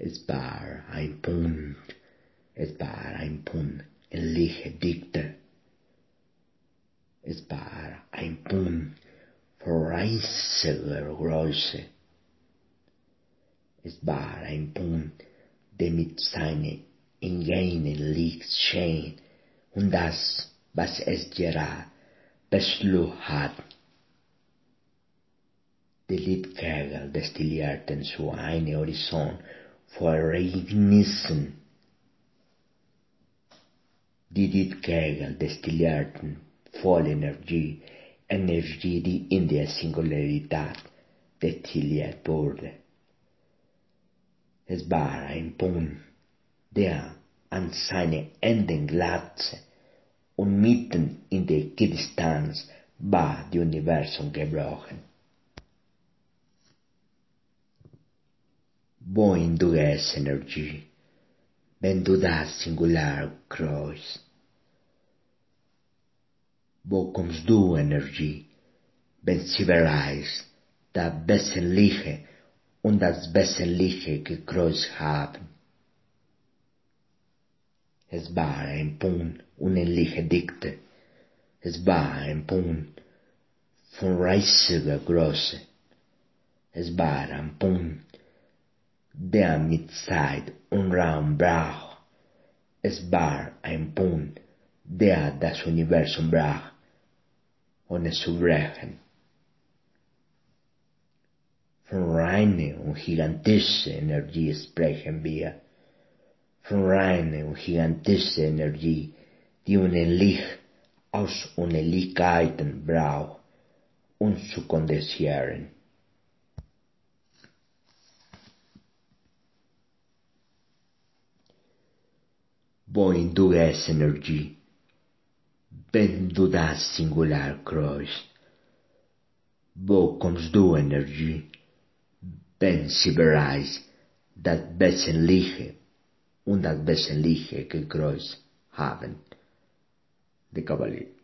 Es war ein Punkt, en liege dikte. Es war ein Punkt voor riesiger Größe. Es war ein Punkt, der mit seinen Ingenen Licht schien und das, was es gerade beschlossen hat. Die Lichtkegel destillierten zu einem Horizont voll Ereignissen. Die Lichtkegel destillierten voll Energie, die in der Singularität destilliert wurde. Es war ein Punkt, der an seine Enden glatzte und mitten in der Distanz war das Universum gebrochen. Wohin du gehst, Energie, wenn du das Singular kreuzst? Wo kommst du, Energie, wenn sie bereits das Wesentliche und das Wesentliche gekreuzt haben? Es war ein Punkt unendlicher Dichte. Es war ein Punkt von riesiger Größe. Es war ein Punkt, der mit Zeit und Raum brach. Es war ein Punkt, der das Universum brach, ohne zu brechen. Von reiner und gigantischer Energie sprechen wir. Von reiner und gigantischer Energie, die unendlich aus Unendlichkeiten braucht, um zu kondensieren. Wohin du gehst, Energie, wenn du das Singular kreuzt? Wo kommst du, Energie, wenn sie bereits das Wesentliche und das Wesentliche gekreuzt haben? De Cavalier.